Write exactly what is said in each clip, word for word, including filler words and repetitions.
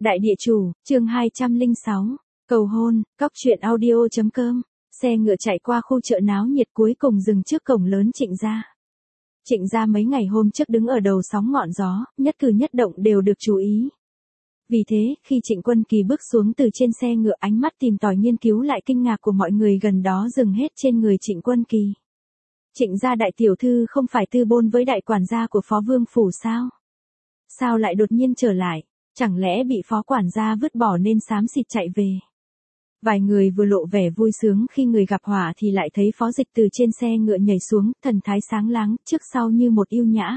Đại địa chủ, chương hai trăm lẻ sáu, cầu hôn, cóc truyện audio.com, xe ngựa chạy qua khu chợ náo nhiệt cuối cùng dừng trước cổng lớn Trịnh gia. Trịnh gia mấy ngày hôm trước đứng ở đầu sóng ngọn gió, nhất cử nhất động đều được chú ý. Vì thế, khi Trịnh Quân Kỳ bước xuống từ trên xe ngựa, ánh mắt tìm tòi nghiên cứu lại kinh ngạc của mọi người gần đó dừng hết trên người Trịnh Quân Kỳ. Trịnh gia đại tiểu thư không phải tư bôn với đại quản gia của Phó Vương Phủ sao? Sao lại đột nhiên trở lại? Chẳng lẽ bị phó quản gia vứt bỏ nên xám xịt chạy về? Vài người vừa lộ vẻ vui sướng khi người gặp họa thì lại thấy Phó Dịch từ trên xe ngựa nhảy xuống, thần thái sáng láng, trước sau như một yêu nhã.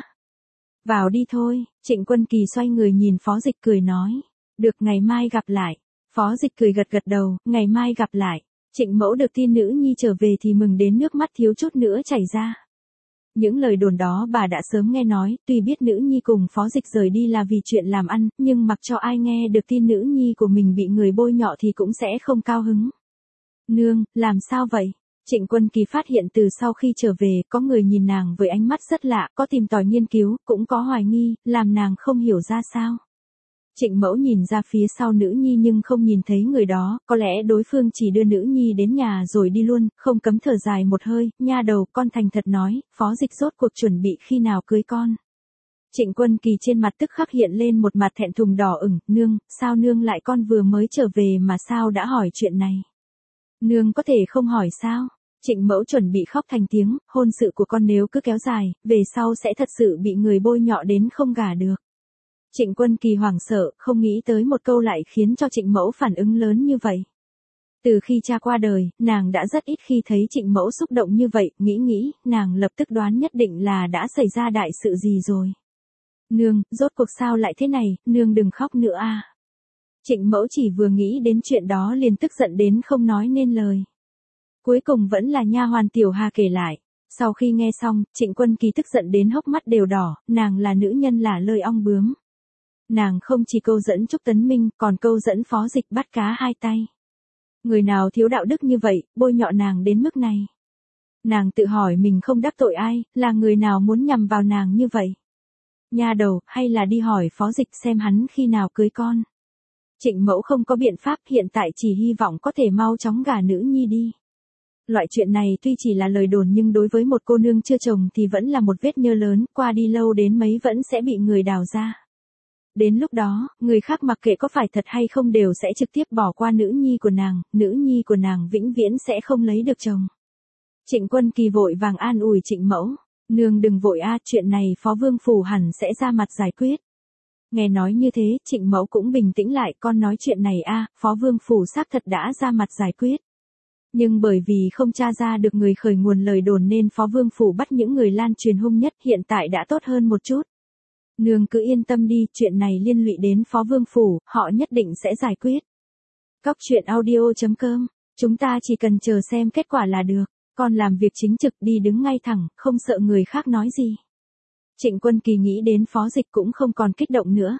Vào đi thôi, Trịnh Quân Kỳ xoay người nhìn Phó Dịch cười nói. Được, ngày mai gặp lại. Phó Dịch cười gật gật đầu, ngày mai gặp lại. Trịnh mẫu được tin nữ nhi trở về thì mừng đến nước mắt thiếu chút nữa chảy ra. Những lời đồn đó bà đã sớm nghe nói, tuy biết nữ nhi cùng Phó Dịch rời đi là vì chuyện làm ăn, nhưng mặc cho ai nghe được tin nữ nhi của mình bị người bôi nhọ thì cũng sẽ không cao hứng. Nương, làm sao vậy? Trịnh Quân Kỳ phát hiện từ sau khi trở về, có người nhìn nàng với ánh mắt rất lạ, có tìm tòi nghiên cứu, cũng có hoài nghi, làm nàng không hiểu ra sao. Trịnh mẫu nhìn ra phía sau nữ nhi nhưng không nhìn thấy người đó, có lẽ đối phương chỉ đưa nữ nhi đến nhà rồi đi luôn, không cấm thở dài một hơi, nha đầu, con thành thật nói, Phó Dịch rốt cuộc chuẩn bị khi nào cưới con. Trịnh Quân Kỳ trên mặt tức khắc hiện lên một mặt thẹn thùng đỏ ửng, nương, sao nương lại con vừa mới trở về mà sao đã hỏi chuyện này. Nương có thể không hỏi sao? Trịnh mẫu chuẩn bị khóc thành tiếng, hôn sự của con nếu cứ kéo dài, về sau sẽ thật sự bị người bôi nhọ đến không gả được. Trịnh Quân Kỳ hoảng sợ, không nghĩ tới một câu lại khiến cho Trịnh mẫu phản ứng lớn như vậy. Từ khi cha qua đời, nàng đã rất ít khi thấy Trịnh mẫu xúc động như vậy, nghĩ nghĩ, nàng lập tức đoán nhất định là đã xảy ra đại sự gì rồi. Nương, rốt cuộc sao lại thế này, nương đừng khóc nữa a. Trịnh mẫu chỉ vừa nghĩ đến chuyện đó liền tức giận đến không nói nên lời. Cuối cùng vẫn là nha hoàn Tiểu Hà kể lại. Sau khi nghe xong, Trịnh Quân Kỳ tức giận đến hốc mắt đều đỏ, nàng là nữ nhân lả lơi ong bướm. Nàng không chỉ câu dẫn Trúc Tấn Minh, còn câu dẫn Phó Dịch bắt cá hai tay. Người nào thiếu đạo đức như vậy, bôi nhọ nàng đến mức này. Nàng tự hỏi mình không đắc tội ai, là người nào muốn nhằm vào nàng như vậy. Nha đầu, hay là đi hỏi Phó Dịch xem hắn khi nào cưới con. Trịnh mẫu không có biện pháp, hiện tại chỉ hy vọng có thể mau chóng gả nữ nhi đi. Loại chuyện này tuy chỉ là lời đồn nhưng đối với một cô nương chưa chồng thì vẫn là một vết nhơ lớn, qua đi lâu đến mấy vẫn sẽ bị người đào ra. Đến lúc đó, người khác mặc kệ có phải thật hay không đều sẽ trực tiếp bỏ qua nữ nhi của nàng, nữ nhi của nàng vĩnh viễn sẽ không lấy được chồng. Trịnh Quân Kỳ vội vàng an ủi Trịnh mẫu, nương đừng vội a, chuyện này Phó Vương Phủ hẳn sẽ ra mặt giải quyết. Nghe nói như thế, Trịnh mẫu cũng bình tĩnh lại, con nói chuyện này a, Phó Vương Phủ xác thật đã ra mặt giải quyết. Nhưng bởi vì không tra ra được người khởi nguồn lời đồn nên Phó Vương Phủ bắt những người lan truyền hung nhất, hiện tại đã tốt hơn một chút. Nương cứ yên tâm đi, chuyện này liên lụy đến Phó Vương Phủ, họ nhất định sẽ giải quyết. Cóc truyện audio.com, chúng ta chỉ cần chờ xem kết quả là được, con làm việc chính trực đi đứng ngay thẳng, không sợ người khác nói gì. Trịnh Quân Kỳ nghĩ đến Phó Dịch cũng không còn kích động nữa.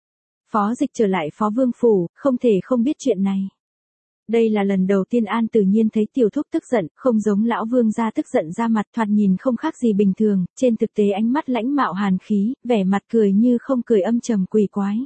Phó Dịch trở lại Phó Vương Phủ, không thể không biết chuyện này. Đây là lần đầu tiên An Tử Nhiên thấy tiểu thúc tức giận, không giống lão vương gia tức giận ra mặt, thoạt nhìn không khác gì bình thường, trên thực tế ánh mắt lãnh mạo hàn khí, vẻ mặt cười như không cười âm trầm quỷ quái.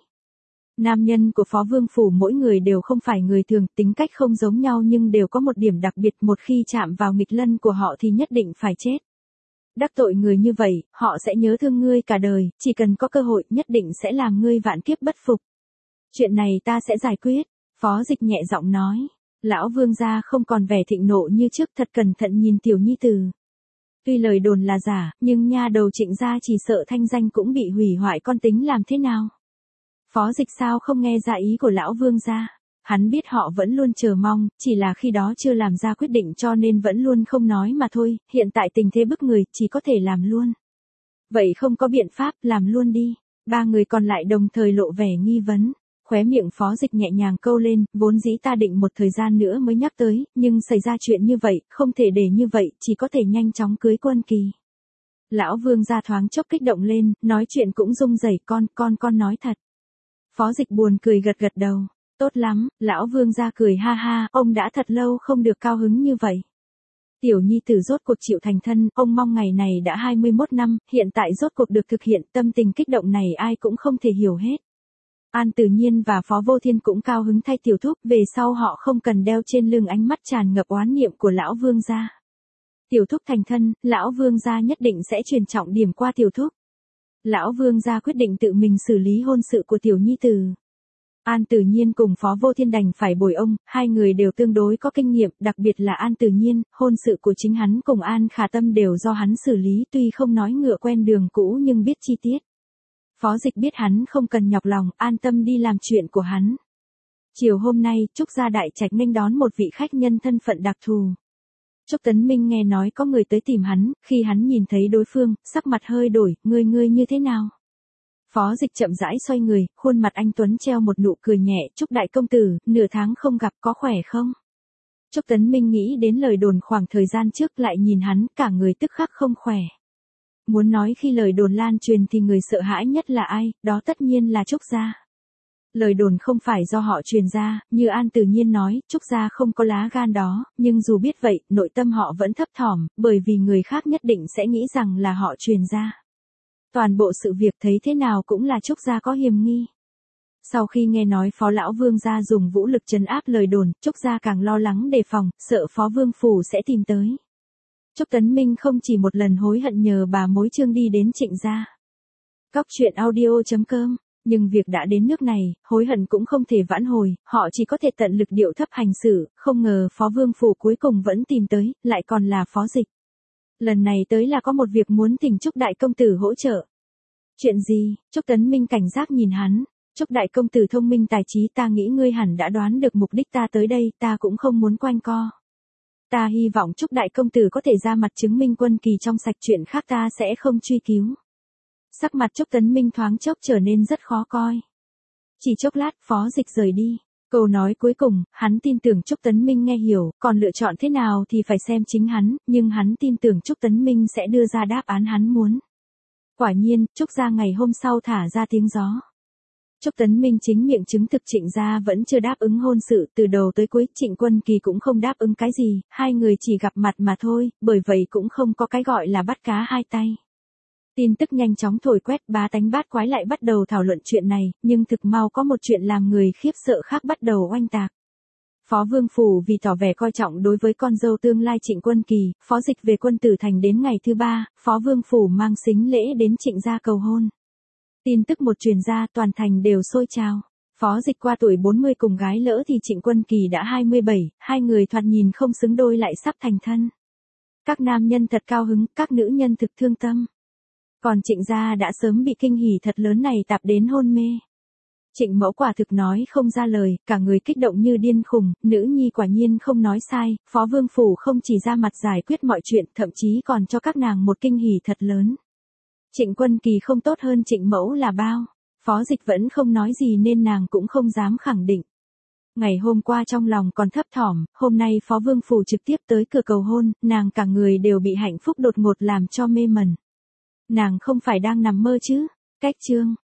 Nam nhân của Phó Vương Phủ mỗi người đều không phải người thường, tính cách không giống nhau nhưng đều có một điểm đặc biệt, một khi chạm vào nghịch lân của họ thì nhất định phải chết. Đắc tội người như vậy, họ sẽ nhớ thương ngươi cả đời, chỉ cần có cơ hội nhất định sẽ làm ngươi vạn kiếp bất phục. Chuyện này ta sẽ giải quyết. Phó Dịch nhẹ giọng nói, lão vương gia không còn vẻ thịnh nộ như trước, thật cẩn thận nhìn tiểu nhi tử. Tuy lời đồn là giả, nhưng nha đầu Trịnh gia chỉ sợ thanh danh cũng bị hủy hoại, con tính làm thế nào? Phó Dịch sao không nghe ra ý của lão vương gia? Hắn biết họ vẫn luôn chờ mong, chỉ là khi đó chưa làm ra quyết định cho nên vẫn luôn không nói mà thôi, hiện tại tình thế bức người, chỉ có thể làm luôn. Vậy không có biện pháp, làm luôn đi. Ba người còn lại đồng thời lộ vẻ nghi vấn. Khóe miệng Phó Dịch nhẹ nhàng câu lên, vốn dĩ ta định một thời gian nữa mới nhắc tới, nhưng xảy ra chuyện như vậy, không thể để như vậy, chỉ có thể nhanh chóng cưới Quân Kỳ. Lão vương gia thoáng chốc kích động lên, nói chuyện cũng rung rẩy, con, con, con nói thật. Phó Dịch buồn cười gật gật đầu, tốt lắm, lão vương gia cười ha ha, ông đã thật lâu không được cao hứng như vậy. Tiểu nhi tử rốt cuộc chịu thành thân, ông mong ngày này đã hai mươi mốt năm, hiện tại rốt cuộc được thực hiện, tâm tình kích động này ai cũng không thể hiểu hết. An Tử Nhiên và Phó Vô Thiên cũng cao hứng thay Tiểu Thúc, về sau họ không cần đeo trên lưng ánh mắt tràn ngập oán niệm của lão vương gia. Tiểu Thúc thành thân, lão vương gia nhất định sẽ truyền trọng điểm qua Tiểu Thúc. Lão vương gia quyết định tự mình xử lý hôn sự của tiểu nhi tử. An Tử Nhiên cùng Phó Vô Thiên đành phải bồi ông, hai người đều tương đối có kinh nghiệm, đặc biệt là An Tử Nhiên, hôn sự của chính hắn cùng An Khả Tâm đều do hắn xử lý, tuy không nói ngựa quen đường cũ nhưng biết chi tiết. Phó Dịch biết hắn không cần nhọc lòng, an tâm đi làm chuyện của hắn. Chiều hôm nay, Trúc gia đại trạch nghênh đón một vị khách nhân thân phận đặc thù. Trúc Tấn Minh nghe nói có người tới tìm hắn, khi hắn nhìn thấy đối phương, sắc mặt hơi đổi, ngươi ngươi như thế nào? Phó Dịch chậm rãi xoay người, khuôn mặt anh tuấn treo một nụ cười nhẹ, Trúc đại công tử, nửa tháng không gặp có khỏe không? Trúc Tấn Minh nghĩ đến lời đồn khoảng thời gian trước, lại nhìn hắn, cả người tức khắc không khỏe. Muốn nói khi lời đồn lan truyền thì người sợ hãi nhất là ai, đó tất nhiên là Trúc gia. Lời đồn không phải do họ truyền ra, như An Tử Nhiên nói, Trúc gia không có lá gan đó, nhưng dù biết vậy, nội tâm họ vẫn thấp thỏm, bởi vì người khác nhất định sẽ nghĩ rằng là họ truyền ra. Toàn bộ sự việc thấy thế nào cũng là Trúc gia có hiềm nghi. Sau khi nghe nói Phó lão vương gia dùng vũ lực trấn áp lời đồn, Trúc gia càng lo lắng đề phòng, sợ Phó vương phủ sẽ tìm tới. Trúc Tấn Minh không chỉ một lần hối hận nhờ bà mối Trương đi đến Trịnh gia. Cóc truyện audio chấm com, nhưng việc đã đến nước này, hối hận cũng không thể vãn hồi, họ chỉ có thể tận lực điệu thấp hành xử, không ngờ Phó vương phủ cuối cùng vẫn tìm tới, lại còn là Phó Dịch. Lần này tới là có một việc muốn thỉnh Trúc đại công tử hỗ trợ. Chuyện gì? Trúc Tấn Minh cảnh giác nhìn hắn. Trúc đại công tử thông minh tài trí, ta nghĩ ngươi hẳn đã đoán được mục đích ta tới đây, ta cũng không muốn quanh co. Ta hy vọng Trúc đại công tử có thể ra mặt chứng minh Quân Kỳ trong sạch, chuyện khác ta sẽ không truy cứu. Sắc mặt Trúc Tấn Minh thoáng chốc trở nên rất khó coi. Chỉ chốc lát, Phó Dịch rời đi. Câu nói cuối cùng, hắn tin tưởng Trúc Tấn Minh nghe hiểu, còn lựa chọn thế nào thì phải xem chính hắn, nhưng hắn tin tưởng Trúc Tấn Minh sẽ đưa ra đáp án hắn muốn. Quả nhiên, Trúc gia ngày hôm sau thả ra tiếng gió. Trúc Tấn Minh chính miệng chứng thực Trịnh gia vẫn chưa đáp ứng hôn sự, từ đầu tới cuối Trịnh Quân Kỳ cũng không đáp ứng cái gì, hai người chỉ gặp mặt mà thôi, bởi vậy cũng không có cái gọi là bắt cá hai tay. Tin tức nhanh chóng thổi quét, bá tánh bát quái lại bắt đầu thảo luận chuyện này, nhưng thực mau có một chuyện làm người khiếp sợ khác bắt đầu oanh tạc. Phó Vương Phủ vì tỏ vẻ coi trọng đối với con dâu tương lai Trịnh Quân Kỳ, Phó Dịch về Quân Tử Thành đến ngày thứ ba, Phó Vương Phủ mang sính lễ đến Trịnh gia cầu hôn. Tin tức một truyền ra, toàn thành đều sôi trào. Phó Dịch qua tuổi bốn mươi cùng gái lỡ thì Trịnh Quân Kỳ đã hai mươi bảy, hai người thoạt nhìn không xứng đôi lại sắp thành thân. Các nam nhân thật cao hứng, các nữ nhân thực thương tâm. Còn Trịnh gia đã sớm bị kinh hỉ thật lớn này tạp đến hôn mê. Trịnh Mẫu quả thực nói không ra lời, cả người kích động như điên khùng, nữ nhi quả nhiên không nói sai, Phó Vương Phủ không chỉ ra mặt giải quyết mọi chuyện, thậm chí còn cho các nàng một kinh hỉ thật lớn. Trịnh Quân Kỳ không tốt hơn Trịnh Mẫu là bao. Phó Dịch vẫn không nói gì nên nàng cũng không dám khẳng định. Ngày hôm qua trong lòng còn thấp thỏm, hôm nay Phó Vương Phủ trực tiếp tới cửa cầu hôn, nàng cả người đều bị hạnh phúc đột ngột làm cho mê mẩn. Nàng không phải đang nằm mơ chứ? Cách chương